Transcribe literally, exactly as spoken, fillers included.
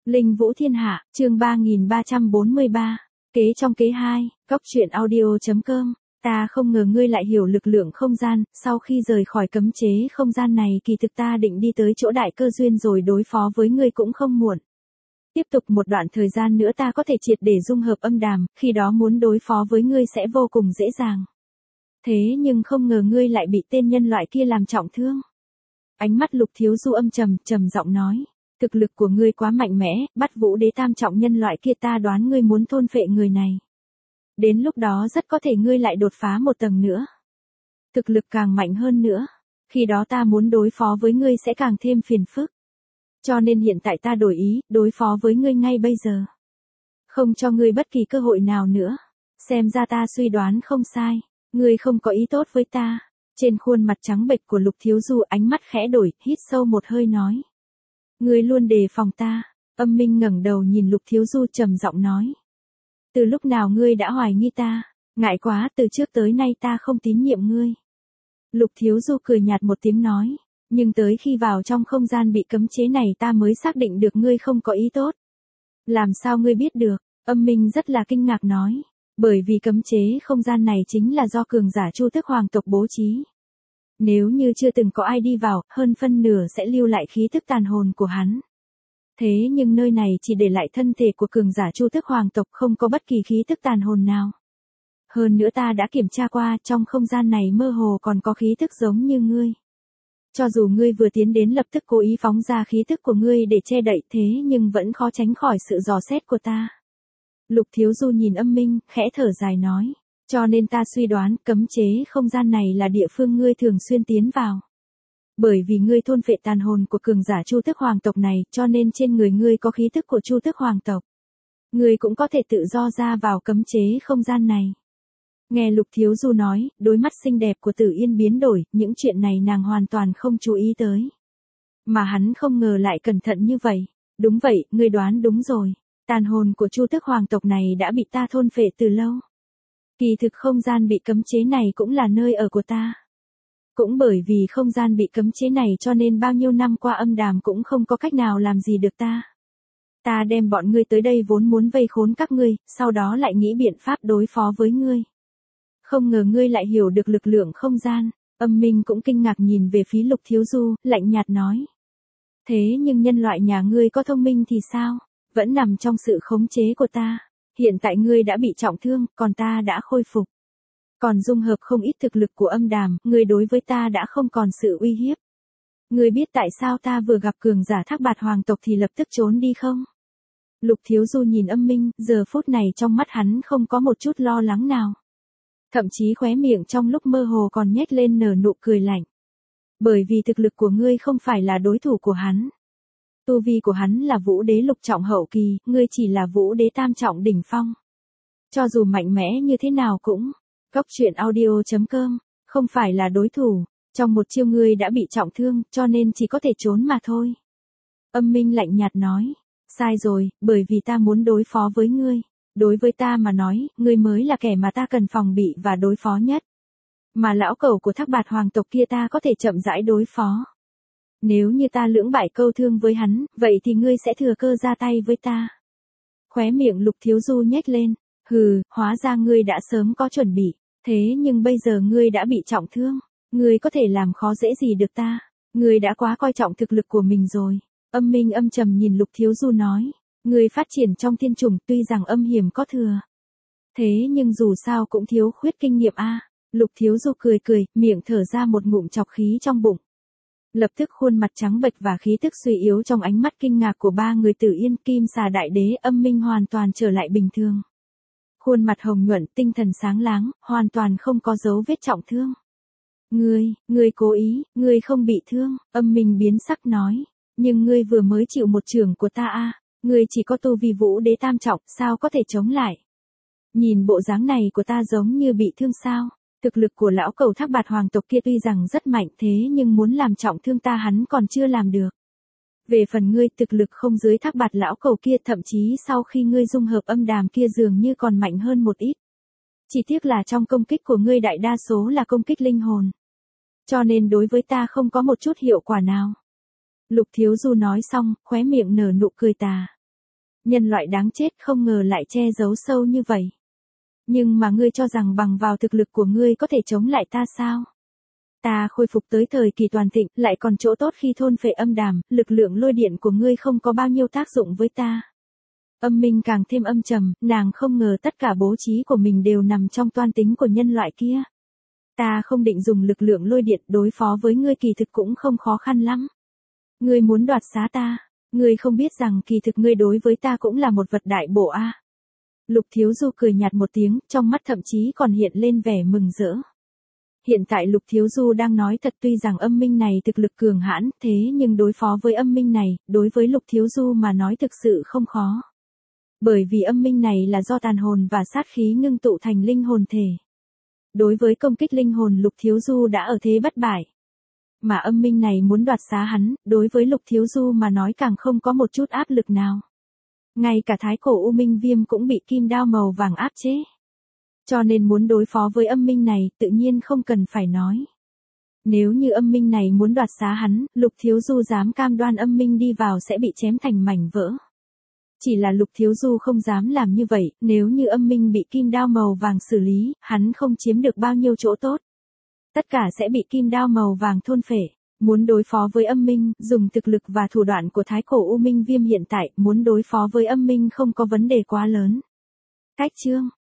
Linh Vũ Thiên Hạ, chương ba nghìn ba trăm bốn mươi ba. Kế trong kế hai, góc truyện audio.com. Ta không ngờ ngươi lại hiểu lực lượng không gian, sau khi rời khỏi cấm chế không gian này kỳ thực ta định đi tới chỗ đại cơ duyên rồi đối phó với ngươi cũng không muộn. Tiếp tục một đoạn thời gian nữa ta có thể triệt để dung hợp âm đàm, khi đó muốn đối phó với ngươi sẽ vô cùng dễ dàng. Thế nhưng không ngờ ngươi lại bị tên nhân loại kia làm trọng thương. Ánh mắt Lục Thiếu Du âm trầm, trầm giọng nói. Thực lực của ngươi quá mạnh mẽ, bắt Vũ Đế tam trọng nhân loại kia ta đoán ngươi muốn thôn phệ người này. Đến lúc đó rất có thể ngươi lại đột phá một tầng nữa. Thực lực càng mạnh hơn nữa. Khi đó ta muốn đối phó với ngươi sẽ càng thêm phiền phức. Cho nên hiện tại ta đổi ý, đối phó với ngươi ngay bây giờ. Không cho ngươi bất kỳ cơ hội nào nữa. Xem ra ta suy đoán không sai. Ngươi không có ý tốt với ta. Trên khuôn mặt trắng bệch của Lục Thiếu Du ánh mắt khẽ đổi, hít sâu một hơi nói. Ngươi luôn đề phòng ta. Âm Minh ngẩng đầu nhìn Lục Thiếu Du trầm giọng nói. Từ lúc nào ngươi đã hoài nghi ta? Ngại quá, từ trước tới nay ta không tín nhiệm ngươi. Lục Thiếu Du cười nhạt một tiếng nói. Nhưng tới khi vào trong không gian bị cấm chế này ta mới xác định được ngươi không có ý tốt. Làm sao ngươi biết được? Âm Minh rất là kinh ngạc nói. Bởi vì cấm chế không gian này chính là do cường giả Chu Tước Hoàng tộc bố trí. Nếu như chưa từng có ai đi vào, hơn phân nửa sẽ lưu lại khí tức tàn hồn của hắn. Thế nhưng nơi này chỉ để lại thân thể của cường giả Chu Tước Hoàng tộc không có bất kỳ khí tức tàn hồn nào. Hơn nữa ta đã kiểm tra qua, trong không gian này mơ hồ còn có khí tức giống như ngươi. Cho dù ngươi vừa tiến đến lập tức cố ý phóng ra khí tức của ngươi để che đậy thế nhưng vẫn khó tránh khỏi sự dò xét của ta. Lục Thiếu Du nhìn Âm Minh, khẽ thở dài nói. Cho nên ta suy đoán cấm chế không gian này là địa phương ngươi thường xuyên tiến vào. Bởi vì ngươi thôn phệ tàn hồn của cường giả Chu Tước Hoàng tộc này cho nên trên người ngươi có khí tức của Chu Tước Hoàng tộc. Ngươi cũng có thể tự do ra vào cấm chế không gian này. Nghe Lục Thiếu Du nói, đôi mắt xinh đẹp của Tử Yên biến đổi, những chuyện này nàng hoàn toàn không chú ý tới. Mà hắn không ngờ lại cẩn thận như vậy. Đúng vậy, ngươi đoán đúng rồi. Tàn hồn của Chu Tước Hoàng tộc này đã bị ta thôn phệ từ lâu. Kỳ thực không gian bị cấm chế này cũng là nơi ở của ta. Cũng bởi vì không gian bị cấm chế này cho nên bao nhiêu năm qua âm đàm cũng không có cách nào làm gì được ta. Ta đem bọn ngươi tới đây vốn muốn vây khốn các ngươi, sau đó lại nghĩ biện pháp đối phó với ngươi. Không ngờ ngươi lại hiểu được lực lượng không gian. Âm Minh cũng kinh ngạc nhìn về phía Lục Thiếu Du, lạnh nhạt nói. Thế nhưng nhân loại nhà ngươi có thông minh thì sao? Vẫn nằm trong sự khống chế của ta. Hiện tại ngươi đã bị trọng thương, còn ta đã khôi phục. Còn dung hợp không ít thực lực của âm đàm, ngươi đối với ta đã không còn sự uy hiếp. Ngươi biết tại sao ta vừa gặp cường giả Thác Bạt Hoàng tộc thì lập tức trốn đi không? Lục Thiếu Du nhìn Âm Minh, giờ phút này trong mắt hắn không có một chút lo lắng nào. Thậm chí khóe miệng trong lúc mơ hồ còn nhếch lên nở nụ cười lạnh. Bởi vì thực lực của ngươi không phải là đối thủ của hắn. Tu vi của hắn là Vũ Đế lục trọng hậu kỳ, ngươi chỉ là Vũ Đế tam trọng đỉnh phong. Cho dù mạnh mẽ như thế nào cũng, góc truyện audio.com, không phải là đối thủ, trong một chiêu ngươi đã bị trọng thương, cho nên chỉ có thể trốn mà thôi. Âm Minh lạnh nhạt nói, sai rồi, bởi vì ta muốn đối phó với ngươi. Đối với ta mà nói, ngươi mới là kẻ mà ta cần phòng bị và đối phó nhất. Mà lão cẩu của Thác Bạt Hoàng tộc kia ta có thể chậm rãi đối phó. Nếu như ta lưỡng bại câu thương với hắn, vậy thì ngươi sẽ thừa cơ ra tay với ta. Khóe miệng Lục Thiếu Du nhếch lên, hừ, hóa ra ngươi đã sớm có chuẩn bị, thế nhưng bây giờ ngươi đã bị trọng thương, ngươi có thể làm khó dễ gì được ta, ngươi đã quá coi trọng thực lực của mình rồi. Âm Minh âm trầm nhìn Lục Thiếu Du nói, ngươi phát triển trong thiên chủng tuy rằng âm hiểm có thừa. Thế nhưng dù sao cũng thiếu khuyết kinh nghiệm a. Lục Thiếu Du cười cười, miệng thở ra một ngụm chọc khí trong bụng. Lập tức khuôn mặt trắng bệch và khí tức suy yếu trong ánh mắt kinh ngạc của ba người Tử Yên, Kim Xà Đại Đế, Âm Minh hoàn toàn trở lại bình thường. Khuôn mặt hồng nhuận, tinh thần sáng láng, hoàn toàn không có dấu vết trọng thương. Ngươi, ngươi cố ý, ngươi không bị thương, Âm Minh biến sắc nói. Nhưng ngươi vừa mới chịu một chưởng của ta a, ngươi chỉ có tu vi Vũ Đế tam trọng, sao có thể chống lại? Nhìn bộ dáng này của ta giống như bị thương sao? Thực lực của lão cẩu Thác Bạt Hoàng tộc kia tuy rằng rất mạnh thế nhưng muốn làm trọng thương ta hắn còn chưa làm được. Về phần ngươi thực lực không dưới Thác Bạt lão cẩu kia, thậm chí sau khi ngươi dung hợp âm đàm kia dường như còn mạnh hơn một ít. Chỉ tiếc là trong công kích của ngươi đại đa số là công kích linh hồn. Cho nên đối với ta không có một chút hiệu quả nào. Lục Thiếu Du nói xong, khóe miệng nở nụ cười tà. Nhân loại đáng chết không ngờ lại che giấu sâu như vậy. Nhưng mà ngươi cho rằng bằng vào thực lực của ngươi có thể chống lại ta sao? Ta khôi phục tới thời kỳ toàn thịnh, lại còn chỗ tốt khi thôn phệ âm đàm, lực lượng lôi điện của ngươi không có bao nhiêu tác dụng với ta. Âm minh càng thêm âm trầm, nàng không ngờ tất cả bố trí của mình đều nằm trong toan tính của nhân loại kia. Ta không định dùng lực lượng lôi điện đối phó với ngươi kỳ thực cũng không khó khăn lắm. Ngươi muốn đoạt xá ta, ngươi không biết rằng kỳ thực ngươi đối với ta cũng là một vật đại bổ a. À. Lục Thiếu Du cười nhạt một tiếng, trong mắt thậm chí còn hiện lên vẻ mừng rỡ. Hiện tại Lục Thiếu Du đang nói thật, tuy rằng âm minh này thực lực cường hãn, thế nhưng đối phó với âm minh này, đối với Lục Thiếu Du mà nói thực sự không khó. Bởi vì âm minh này là do tàn hồn và sát khí ngưng tụ thành linh hồn thể. Đối với công kích linh hồn Lục Thiếu Du đã ở thế bất bại. Mà âm minh này muốn đoạt xá hắn, đối với Lục Thiếu Du mà nói càng không có một chút áp lực nào. Ngay cả thái cổ U Minh Viêm cũng bị kim đao màu vàng áp chế. Cho nên muốn đối phó với âm minh này, tự nhiên không cần phải nói. Nếu như âm minh này muốn đoạt xá hắn, Lục Thiếu Du dám cam đoan âm minh đi vào sẽ bị chém thành mảnh vỡ. Chỉ là Lục Thiếu Du không dám làm như vậy, nếu như âm minh bị kim đao màu vàng xử lý, hắn không chiếm được bao nhiêu chỗ tốt. Tất cả sẽ bị kim đao màu vàng thôn phệ. Muốn đối phó với âm minh, dùng thực lực và thủ đoạn của thái cổ U Minh Viêm hiện tại, muốn đối phó với âm minh không có vấn đề quá lớn. Cách chương